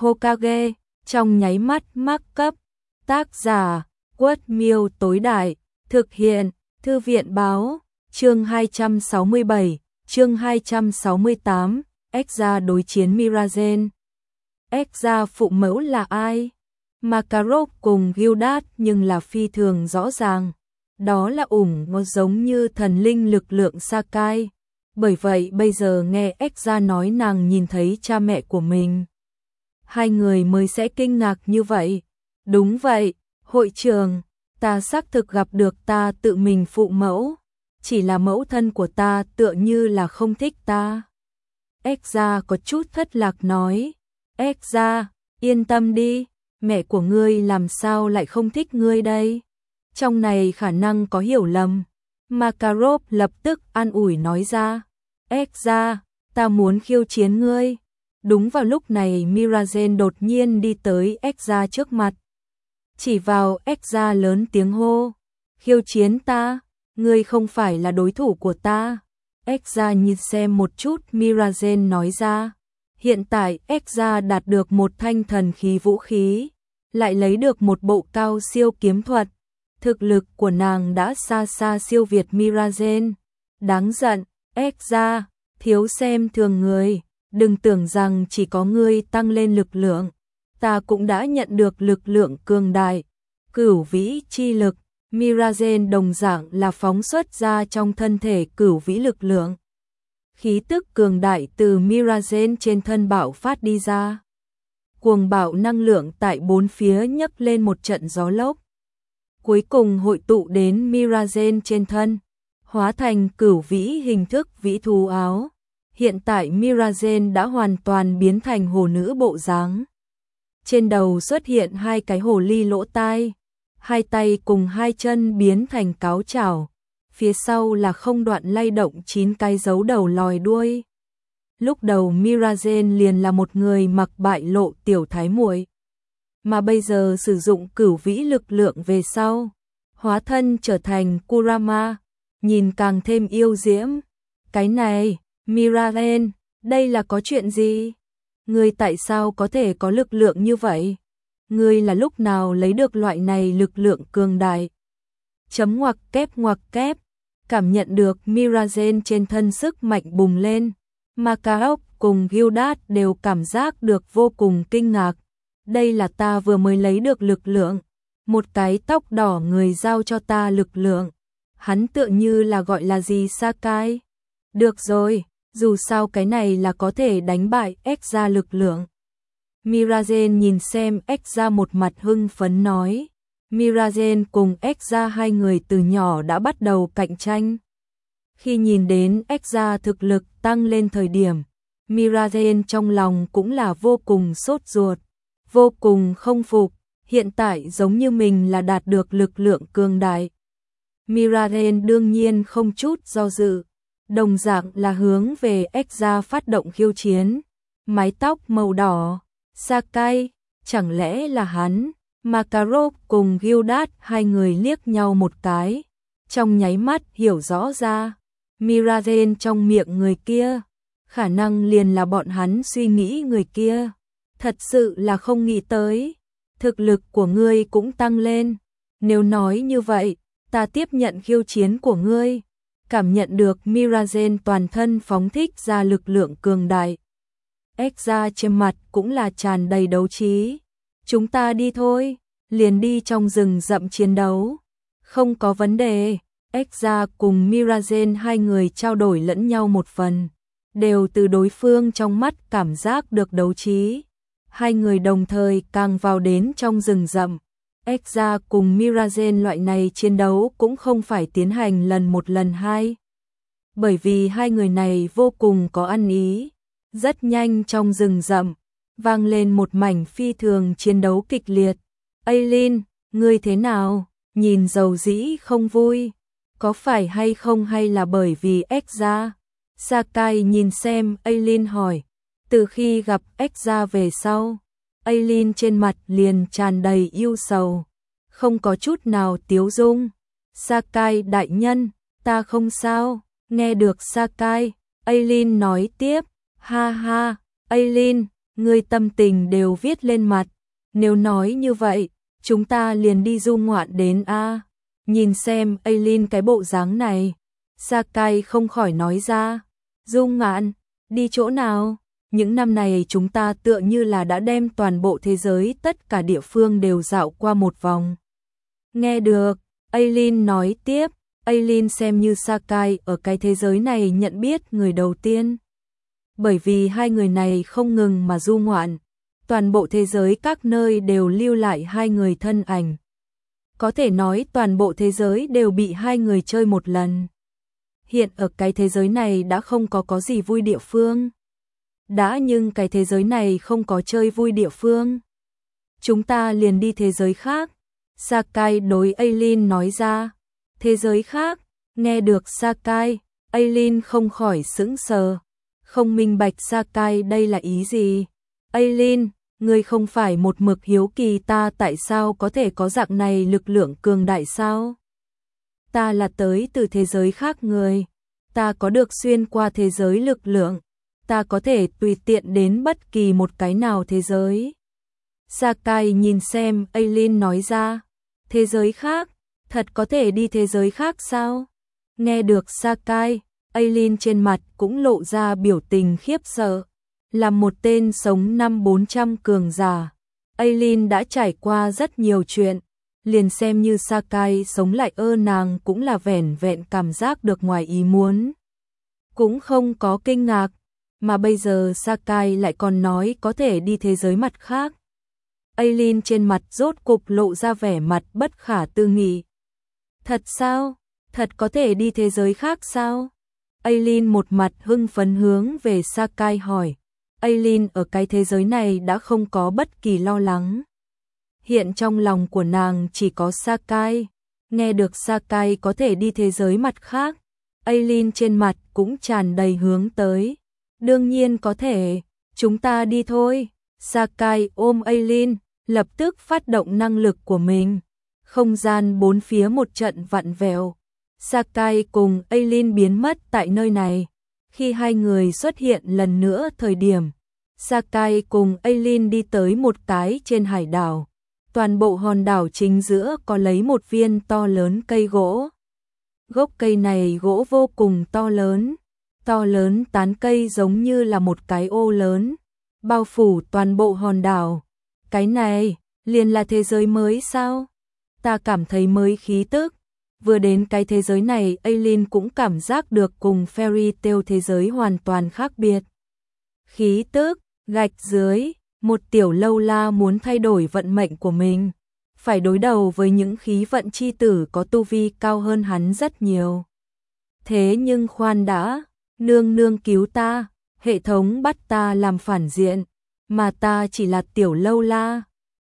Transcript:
Hokage, trong nháy mắt mắc cấp. Tác giả, Quất Miêu tối đại, thực hiện, Thư viện báo, chương 267, chương 268, Exra đối chiến Mirazen. Exra phụ mẫu là ai? Makarov cùng Gildat nhưng là phi thường rõ ràng. Đó là giống như thần linh lực lượng Sakai. Bởi vậy bây giờ nghe Exra nói nàng nhìn thấy cha mẹ của mình. Hai người mới sẽ kinh ngạc như vậy. Đúng vậy, hội trưởng, ta xác thực gặp được ta tự mình phụ mẫu. Chỉ là mẫu thân của ta tựa như là không thích ta. Exra có chút thất lạc nói. Exra, yên tâm đi, mẹ của ngươi làm sao lại không thích ngươi đây? Trong này khả năng có hiểu lầm. Makarov lập tức an ủi nói ra. Exra, ta muốn khiêu chiến ngươi. Đúng vào lúc này Mirazen đột nhiên đi tới Exra trước mặt. Chỉ vào Exra lớn tiếng hô. Khiêu chiến ta, ngươi không phải là đối thủ của ta. Exra nhìn xem một chút Mirazen nói ra. Hiện tại Exra đạt được một thanh thần khí vũ khí. Lại lấy được một bộ cao siêu kiếm thuật. Thực lực của nàng đã xa xa siêu việt Mirazen. Đáng giận, Exra, thiếu xem thường người. Đừng tưởng rằng chỉ có ngươi tăng lên lực lượng. Ta cũng đã nhận được lực lượng cường đại. Cửu vĩ chi lực, Mirazen đồng dạng là phóng xuất ra trong thân thể cửu vĩ lực lượng. Khí tức cường đại từ Mirazen trên thân bạo phát đi ra. Cuồng bạo năng lượng tại bốn phía nhấc lên một trận gió lốc. Cuối cùng hội tụ đến Mirazen trên thân, hóa thành cửu vĩ hình thức vĩ thú áo. Hiện tại Mirazen đã hoàn toàn biến thành hồ nữ bộ dáng. Trên đầu xuất hiện hai cái hồ ly lỗ tai, hai tay cùng hai chân biến thành cáo chảo, phía sau là không đoạn lay động 9 cái dấu đầu lòi đuôi. Lúc đầu Mirazen liền là một người mặc bại lộ tiểu thái muội, mà bây giờ sử dụng cửu vĩ lực lượng về sau, hóa thân trở thành Kurama, nhìn càng thêm yêu diễm. Cái này, Mirazen, đây là có chuyện gì? Ngươi tại sao có thể có lực lượng như vậy? Ngươi là lúc nào lấy được loại này lực lượng cường đại? Chấm ngoặc kép, cảm nhận được Mirazen trên thân sức mạnh bùng lên. Makarov cùng Gildat đều cảm giác được vô cùng kinh ngạc. Đây là ta vừa mới lấy được lực lượng. Một cái tóc đỏ người giao cho ta lực lượng. Hắn tựa như là gọi là gì Sakai? Được rồi, dù sao cái này là có thể đánh bại Exra lực lượng. Mirazen nhìn xem Exra một mặt hưng phấn nói. Mirazen cùng Exra hai người từ nhỏ đã bắt đầu cạnh tranh. Khi nhìn đến Exra thực lực tăng lên thời điểm, Mirazen trong lòng cũng là vô cùng sốt ruột, vô cùng không phục, hiện tại giống như mình là đạt được lực lượng cường đại. Mirazen đương nhiên không chút do dự, đồng dạng là hướng về Exra phát động khiêu chiến. Mái tóc màu đỏ, Sakai, chẳng lẽ là hắn? Makarov cùng Gildat hai người liếc nhau một cái, trong nháy mắt hiểu rõ ra, Mirazen trong miệng người kia, khả năng liền là bọn hắn suy nghĩ người kia. Thật sự là không nghĩ tới, thực lực của ngươi cũng tăng lên. Nếu nói như vậy, ta tiếp nhận khiêu chiến của ngươi. Cảm nhận được Mirazen toàn thân phóng thích ra lực lượng cường đại. Exra trên mặt cũng là tràn đầy đấu trí. Chúng ta đi thôi, liền đi trong rừng rậm chiến đấu. Không có vấn đề. Exra cùng Mirazen hai người trao đổi lẫn nhau một phần, đều từ đối phương trong mắt cảm giác được đấu trí. Hai người đồng thời càng vào đến trong rừng rậm. Exra cùng Mirazen loại này chiến đấu cũng không phải tiến hành lần một lần hai. Bởi vì hai người này vô cùng có ăn ý. Rất nhanh trong rừng rậm, vang lên một mảnh phi thường chiến đấu kịch liệt. Aileen, ngươi thế nào? Nhìn dầu dĩ không vui. Có phải hay không hay là bởi vì Exra? Sakai nhìn xem Aileen hỏi. Từ khi gặp Exra về sau, Aileen trên mặt liền tràn đầy yêu sầu, không có chút nào tiếu dung. Sakai đại nhân, ta không sao. Nghe được Sakai, Aileen nói tiếp. Ha ha, Aileen, ngươi tâm tình đều viết lên mặt. Nếu nói như vậy, chúng ta liền đi du ngoạn đến a. Nhìn xem Aileen cái bộ dáng này. Sakai không khỏi nói ra. Du ngoạn, đi chỗ nào? Những năm này chúng ta tựa như là đã đem toàn bộ thế giới tất cả địa phương đều dạo qua một vòng. Nghe được, Aileen nói tiếp. Aileen xem như Sakai ở cái thế giới này nhận biết người đầu tiên. Bởi vì hai người này không ngừng mà du ngoạn, toàn bộ thế giới các nơi đều lưu lại hai người thân ảnh. Có thể nói toàn bộ thế giới đều bị hai người chơi một lần. Hiện ở cái thế giới này đã không có gì vui địa phương. Đã nhưng cái thế giới này không có chơi vui địa phương. Chúng ta liền đi thế giới khác. Sakai đối Aileen nói ra. Thế giới khác, nghe được Sakai, Aileen không khỏi sững sờ. Không minh bạch Sakai đây là ý gì. Aileen, ngươi không phải một mực hiếu kỳ ta tại sao có thể có dạng này lực lượng cường đại sao? Ta là tới từ thế giới khác người. Ta có được xuyên qua thế giới lực lượng. Ta có thể tùy tiện đến bất kỳ một cái nào thế giới. Sakai nhìn xem Aileen nói ra. Thế giới khác? Thật có thể đi thế giới khác sao? Nghe được Sakai, Aileen trên mặt cũng lộ ra biểu tình khiếp sợ. Là một tên sống năm 400 cường giả, Aileen đã trải qua rất nhiều chuyện. Liền xem như Sakai sống lại nàng cũng là vẻn vẹn cảm giác được ngoài ý muốn. Cũng không có kinh ngạc, mà bây giờ Sakai lại còn nói có thể đi thế giới mặt khác. Aileen trên mặt rốt cục lộ ra vẻ mặt bất khả tư nghị. Thật sao? Thật có thể đi thế giới khác sao? Aileen một mặt hưng phấn hướng về Sakai hỏi. Aileen ở cái thế giới này đã không có bất kỳ lo lắng. Hiện trong lòng của nàng chỉ có Sakai. Nghe được Sakai có thể đi thế giới mặt khác, Aileen trên mặt cũng tràn đầy hướng tới. Đương nhiên có thể, chúng ta đi thôi. Sakai ôm Aileen, lập tức phát động năng lực của mình. Không gian bốn phía một trận vặn vẹo. Sakai cùng Aileen biến mất tại nơi này. Khi hai người xuất hiện lần nữa thời điểm, Sakai cùng Aileen đi tới một cái trên hải đảo. Toàn bộ hòn đảo chính giữa có lấy một viên to lớn cây gỗ. Gốc cây này gỗ vô cùng to lớn tán cây giống như là một cái ô lớn, bao phủ toàn bộ hòn đảo. Cái này, liền là thế giới mới sao? Ta cảm thấy mới khí tức. Vừa đến cái thế giới này, Aileen cũng cảm giác được cùng Fairy Tail thế giới hoàn toàn khác biệt. Khí tức, gạch dưới, một tiểu lâu la muốn thay đổi vận mệnh của mình, phải đối đầu với những khí vận chi tử có tu vi cao hơn hắn rất nhiều. Thế nhưng khoan đã, nương nương cứu ta, hệ thống bắt ta làm phản diện, mà ta chỉ là tiểu lâu la.